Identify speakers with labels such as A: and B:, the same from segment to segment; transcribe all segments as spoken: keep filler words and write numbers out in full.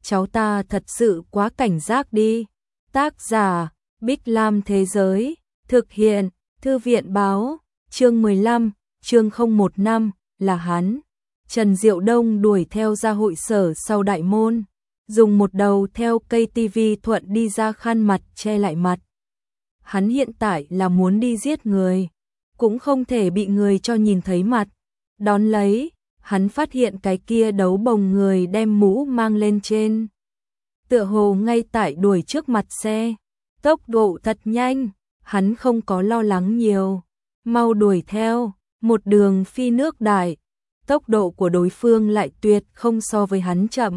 A: cháu ta thật sự quá cảnh giác đi. Tác giả, Bích Lam Thế Giới, thực hiện, Thư viện Báo, chương mười lăm, chương không một năm, là hắn. Trần Diệu Đông đuổi theo ra hội sở sau đại môn, dùng một đầu theo cây tivi thuận đi ra khăn mặt che lại mặt. Hắn hiện tại là muốn đi giết người, cũng không thể bị người cho nhìn thấy mặt. Đón lấy, hắn phát hiện cái kia đấu bồng người đem mũ mang lên trên. Tựa hồ ngay tại đuổi trước mặt xe, tốc độ thật nhanh, hắn không có lo lắng nhiều, mau đuổi theo, một đường phi nước đại, tốc độ của đối phương lại tuyệt không so với hắn chậm.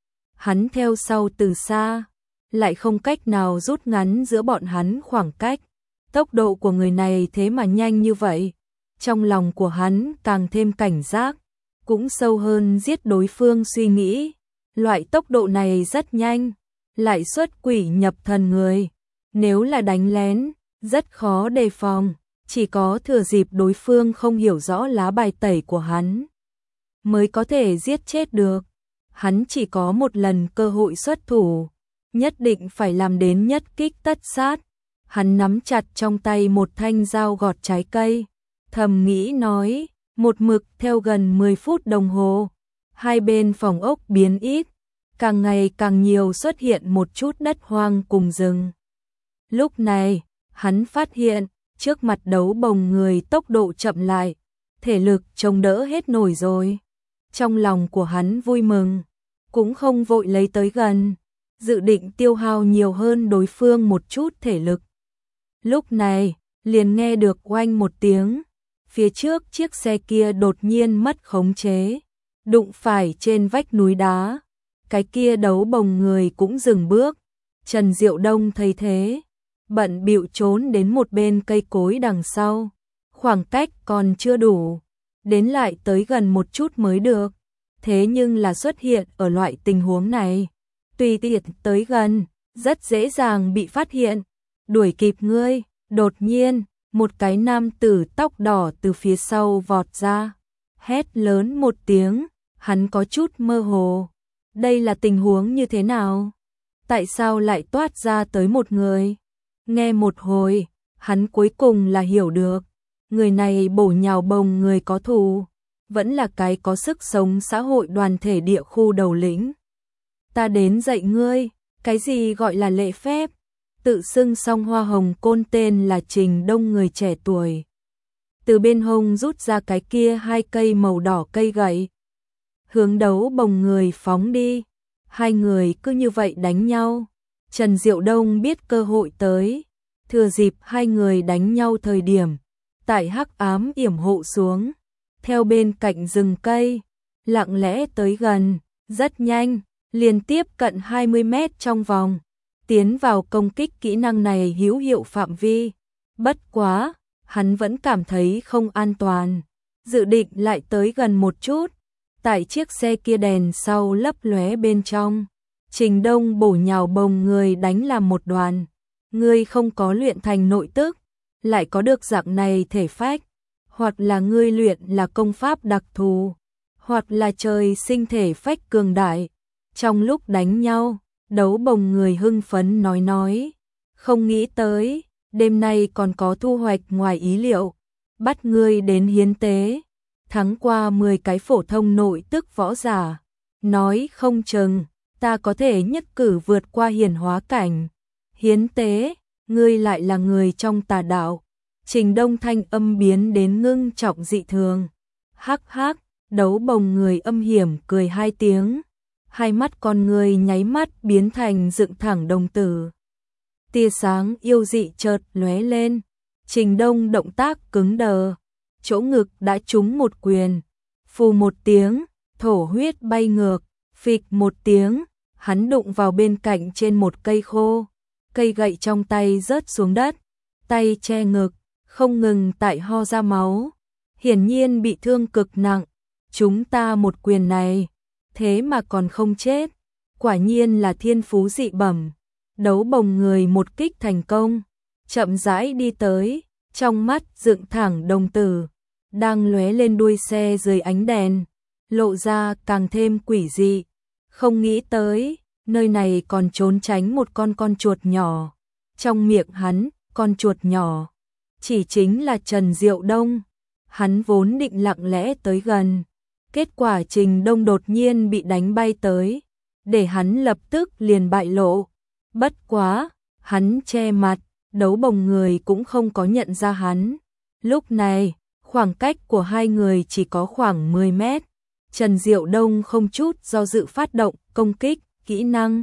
A: Hắn theo sau từ xa, lại không cách nào rút ngắn giữa bọn hắn khoảng cách. Tốc độ của người này thế mà nhanh như vậy, trong lòng của hắn càng thêm cảnh giác, cũng sâu hơn giết đối phương suy nghĩ. Loại tốc độ này rất nhanh, lại xuất quỷ nhập thần người. Nếu là đánh lén, rất khó đề phòng, chỉ có thừa dịp đối phương không hiểu rõ lá bài tẩy của hắn, mới có thể giết chết được. Hắn chỉ có một lần cơ hội xuất thủ, nhất định phải làm đến nhất kích tất sát. Hắn nắm chặt trong tay một thanh dao gọt trái cây, thầm nghĩ nói, một mực theo gần mười phút đồng hồ, hai bên phòng ốc biến ít, càng ngày càng nhiều xuất hiện một chút đất hoang cùng rừng. Lúc này, hắn phát hiện, trước mặt đấu bồng người tốc độ chậm lại, thể lực chống đỡ hết nổi rồi. Trong lòng của hắn vui mừng, cũng không vội lấy tới gần, dự định tiêu hao nhiều hơn đối phương một chút thể lực. Lúc này, liền nghe được oanh một tiếng, phía trước chiếc xe kia đột nhiên mất khống chế, đụng phải trên vách núi đá. Cái kia đấu bồng người cũng dừng bước. Trần Diệu Đông thấy thế, bận bịu trốn đến một bên cây cối đằng sau. Khoảng cách còn chưa đủ, đến lại tới gần một chút mới được. Thế nhưng là xuất hiện ở loại tình huống này, tùy tiện tới gần, rất dễ dàng bị phát hiện. Đuổi kịp ngươi, đột nhiên, một cái nam tử tóc đỏ từ phía sau vọt ra, hét lớn một tiếng, hắn có chút mơ hồ. Đây là tình huống như thế nào? Tại sao lại toát ra tới một người? Nghe một hồi, hắn cuối cùng là hiểu được, người này bổ nhào bồng người có thù, vẫn là cái có sức sống xã hội đoàn thể địa khu đầu lĩnh. Ta đến dạy ngươi, cái gì gọi là lễ phép? Tự xưng song hoa hồng côn tên là Trình Đông người trẻ tuổi. Từ bên hông rút ra cái kia hai cây màu đỏ cây gậy, hướng đấu bồng người phóng đi. Hai người cứ như vậy đánh nhau. Trần Diệu Đông biết cơ hội tới, thừa dịp hai người đánh nhau thời điểm, tại hắc ám yểm hộ xuống, theo bên cạnh rừng cây, lặng lẽ tới gần, rất nhanh, liên tiếp cận hai mươi mét trong vòng, tiến vào công kích kỹ năng này hữu hiệu phạm vi. Bất quá, hắn vẫn cảm thấy không an toàn, dự định lại tới gần một chút. Tại chiếc xe kia đèn sau lấp lóe bên trong, Trình Đông bổ nhào bồng người đánh làm một đoàn. Ngươi không có luyện thành nội tức, lại có được dạng này thể phách, hoặc là ngươi luyện là công pháp đặc thù, hoặc là trời sinh thể phách cường đại. Trong lúc đánh nhau, đấu bồng người hưng phấn nói nói, không nghĩ tới, đêm nay còn có thu hoạch ngoài ý liệu, bắt ngươi đến hiến tế, thắng qua mười cái phổ thông nội tức võ giả, nói không chừng, ta có thể nhất cử vượt qua hiển hóa cảnh. Hiến tế, ngươi lại là người trong tà đạo. Trình Đông thanh âm biến đến ngưng trọng dị thường. Hắc hắc, đấu bồng người âm hiểm cười hai tiếng, hai mắt con người nháy mắt biến thành dựng thẳng đồng tử. Tia sáng yêu dị chợt lóe lên, Trình Đông động tác cứng đờ, chỗ ngực đã trúng một quyền, phù một tiếng, thổ huyết bay ngược, phịch một tiếng, hắn đụng vào bên cạnh trên một cây khô, cây gậy trong tay rớt xuống đất, tay che ngực, không ngừng tại ho ra máu, hiển nhiên bị thương cực nặng. Chúng ta một quyền này, thế mà còn không chết, quả nhiên là thiên phú dị bẩm. Đấu bồng người một kích thành công, chậm rãi đi tới, trong mắt dựng thẳng đồng tử, đang lóe lên đuôi xe dưới ánh đèn, lộ ra càng thêm quỷ dị. Không nghĩ tới, nơi này còn trốn tránh một con con chuột nhỏ. Trong miệng hắn, con chuột nhỏ chỉ chính là Trần Diệu Đông. Hắn vốn định lặng lẽ tới gần, kết quả Trình Đông đột nhiên bị đánh bay tới, để hắn lập tức liền bại lộ. Bất quá, hắn che mặt, Đấu Bồng người cũng không có nhận ra hắn. Lúc này, khoảng cách của hai người chỉ có khoảng mười mét. Trần Diệu Đông không chút do dự phát động công kích, kỹ năng.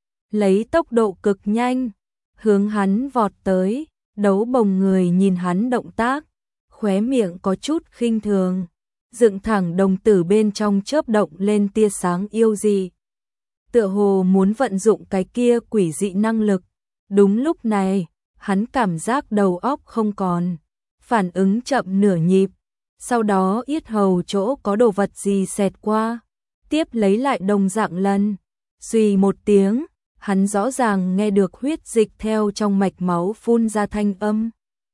A: Lấy tốc độ cực nhanh, hướng hắn vọt tới. Đấu Bồng người nhìn hắn động tác, khóe miệng có chút khinh thường, dựng thẳng đồng tử bên trong chớp động lên tia sáng yêu dị. Tựa hồ muốn vận dụng cái kia quỷ dị năng lực. Đúng lúc này, hắn cảm giác đầu óc không còn, phản ứng chậm nửa nhịp, sau đó yết hầu chỗ có đồ vật gì xẹt qua, tiếp lấy lại đồng dạng lần. Suy một tiếng, hắn rõ ràng nghe được huyết dịch theo trong mạch máu phun ra thanh âm.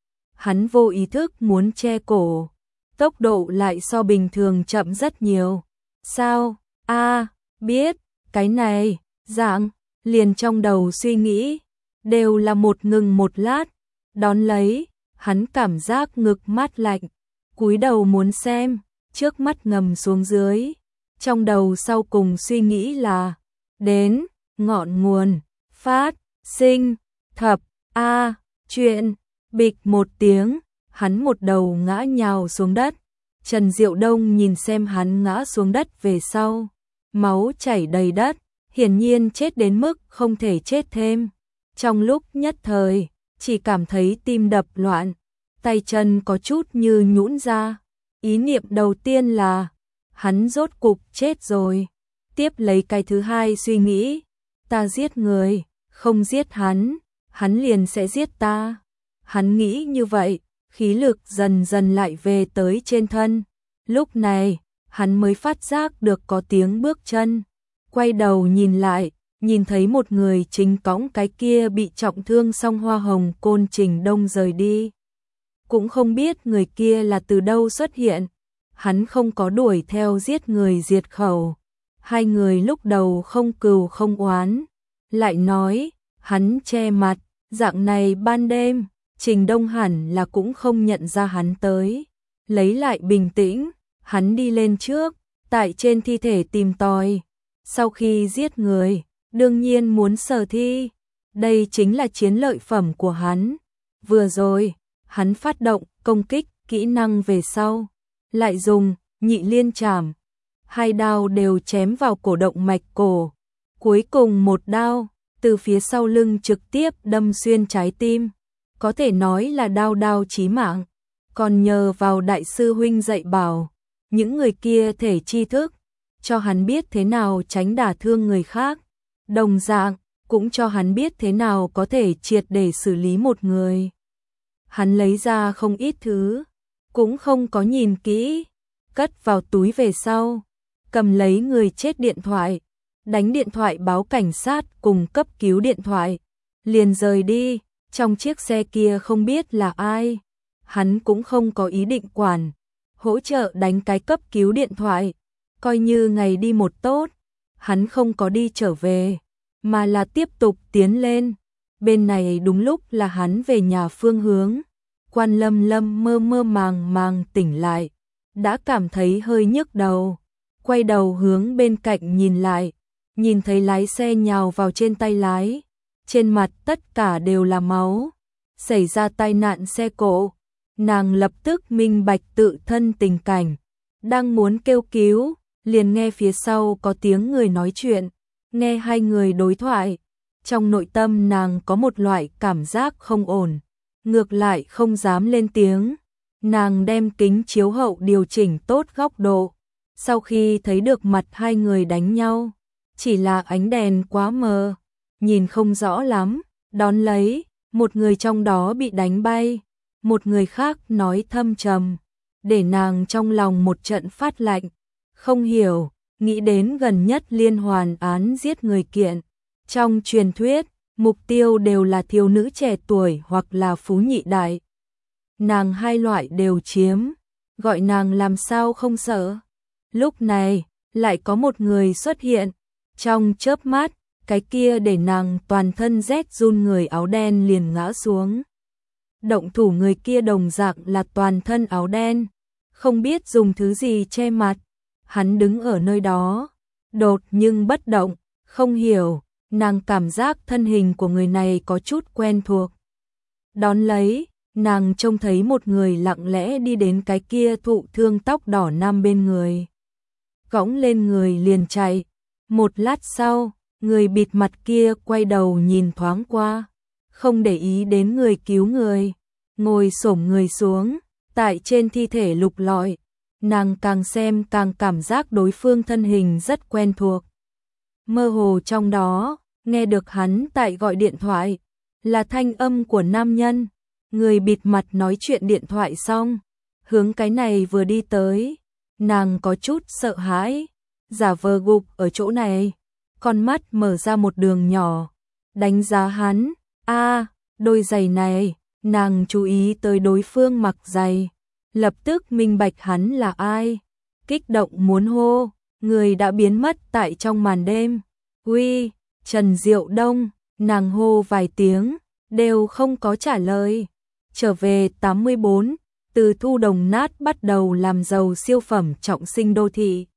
A: Hắn vô ý thức muốn che cổ, tốc độ lại so bình thường chậm rất nhiều. Sao? A, à, biết, cái này, dạng, liền trong đầu suy nghĩ, đều là một ngừng một lát, đón lấy, hắn cảm giác ngực mát lạnh, cúi đầu muốn xem, trước mắt ngầm xuống dưới, trong đầu sau cùng suy nghĩ là, đến, ngọn nguồn, phát, sinh, thập, a, chuyện, bịch một tiếng, hắn một đầu ngã nhào xuống đất. Trần Diệu Đông nhìn xem hắn ngã xuống đất về sau, máu chảy đầy đất, hiển nhiên chết đến mức không thể chết thêm. Trong lúc nhất thời, chỉ cảm thấy tim đập loạn, tay chân có chút như nhũn ra. Ý niệm đầu tiên là, hắn rốt cục chết rồi. Tiếp lấy cái thứ hai suy nghĩ, ta giết người, không giết hắn, hắn liền sẽ giết ta. Hắn nghĩ như vậy, khí lực dần dần lại về tới trên thân. Lúc này, hắn mới phát giác được có tiếng bước chân. Quay đầu nhìn lại, nhìn thấy một người chính cõng cái kia bị trọng thương song hoa hồng côn Trình Đông rời đi. Cũng không biết người kia là từ đâu xuất hiện. Hắn không có đuổi theo giết người diệt khẩu. Hai người lúc đầu không cừu không oán. Lại nói, hắn che mặt, dạng này ban đêm, Trình Đông hẳn là cũng không nhận ra hắn tới. Lấy lại bình tĩnh, hắn đi lên trước, tại trên thi thể tìm tòi. Sau khi giết người, đương nhiên muốn sở thi. Đây chính là chiến lợi phẩm của hắn. Vừa rồi, hắn phát động công kích kỹ năng về sau, lại dùng nhị liên trảm. Hai đao đều chém vào cổ động mạch cổ. Cuối cùng một đao, từ phía sau lưng trực tiếp đâm xuyên trái tim. Có thể nói là đao đao chí mạng. Còn nhờ vào đại sư huynh dạy bảo, những người kia thể tri thức, cho hắn biết thế nào tránh đả thương người khác. Đồng dạng, cũng cho hắn biết thế nào có thể triệt để xử lý một người. Hắn lấy ra không ít thứ, cũng không có nhìn kỹ, cất vào túi về sau, cầm lấy người chết điện thoại, đánh điện thoại báo cảnh sát cùng cấp cứu điện thoại, liền rời đi. Trong chiếc xe kia không biết là ai, hắn cũng không có ý định quản, hỗ trợ đánh cái cấp cứu điện thoại, coi như ngày đi một tốt. Hắn không có đi trở về, mà là tiếp tục tiến lên. Bên này đúng lúc là hắn về nhà phương hướng. Quan Lâm Lâm mơ mơ màng màng tỉnh lại, đã cảm thấy hơi nhức đầu, quay đầu hướng bên cạnh nhìn lại, nhìn thấy lái xe nhào vào trên tay lái, trên mặt tất cả đều là máu, xảy ra tai nạn xe cộ. Nàng lập tức minh bạch tự thân tình cảnh, đang muốn kêu cứu, liền nghe phía sau có tiếng người nói chuyện. Nghe hai người đối thoại, trong nội tâm nàng có một loại cảm giác không ổn, ngược lại không dám lên tiếng. Nàng đem kính chiếu hậu điều chỉnh tốt góc độ, sau khi thấy được mặt hai người đánh nhau, chỉ là ánh đèn quá mờ, nhìn không rõ lắm. Đón lấy, một người trong đó bị đánh bay, một người khác nói thâm trầm, để nàng trong lòng một trận phát lạnh. Không hiểu, nghĩ đến gần nhất liên hoàn án giết người kiện. Trong truyền thuyết, mục tiêu đều là thiếu nữ trẻ tuổi hoặc là phú nhị đại. Nàng hai loại đều chiếm, gọi nàng làm sao không sợ. Lúc này, lại có một người xuất hiện. Trong chớp mắt, cái kia để nàng toàn thân rét run người áo đen liền ngã xuống. Động thủ người kia đồng dạng là toàn thân áo đen, không biết dùng thứ gì che mặt, hắn đứng ở nơi đó, đột nhưng bất động, không hiểu, nàng cảm giác thân hình của người này có chút quen thuộc. Đón lấy, nàng trông thấy một người lặng lẽ đi đến cái kia thụ thương tóc đỏ nam bên người. Cõng lên người liền chạy, một lát sau, người bịt mặt kia quay đầu nhìn thoáng qua, không để ý đến người cứu người, ngồi xổm người xuống, tại trên thi thể lục lọi, nàng càng xem càng cảm giác đối phương thân hình rất quen thuộc. Mơ hồ trong đó, nghe được hắn tại gọi điện thoại, là thanh âm của nam nhân, người bịt mặt nói chuyện điện thoại xong, hướng cái này vừa đi tới, nàng có chút sợ hãi, giả vờ gục ở chỗ này, con mắt mở ra một đường nhỏ, đánh giá hắn, a đôi giày này, nàng chú ý tới đối phương mặc giày, lập tức minh bạch hắn là ai, kích động muốn hô, người đã biến mất tại trong màn đêm, uy, Trần Diệu Đông, nàng hô vài tiếng, đều không có trả lời, trở về tám mươi bốn, từ thu đồng nát bắt đầu làm giàu siêu phẩm trọng sinh đô thị.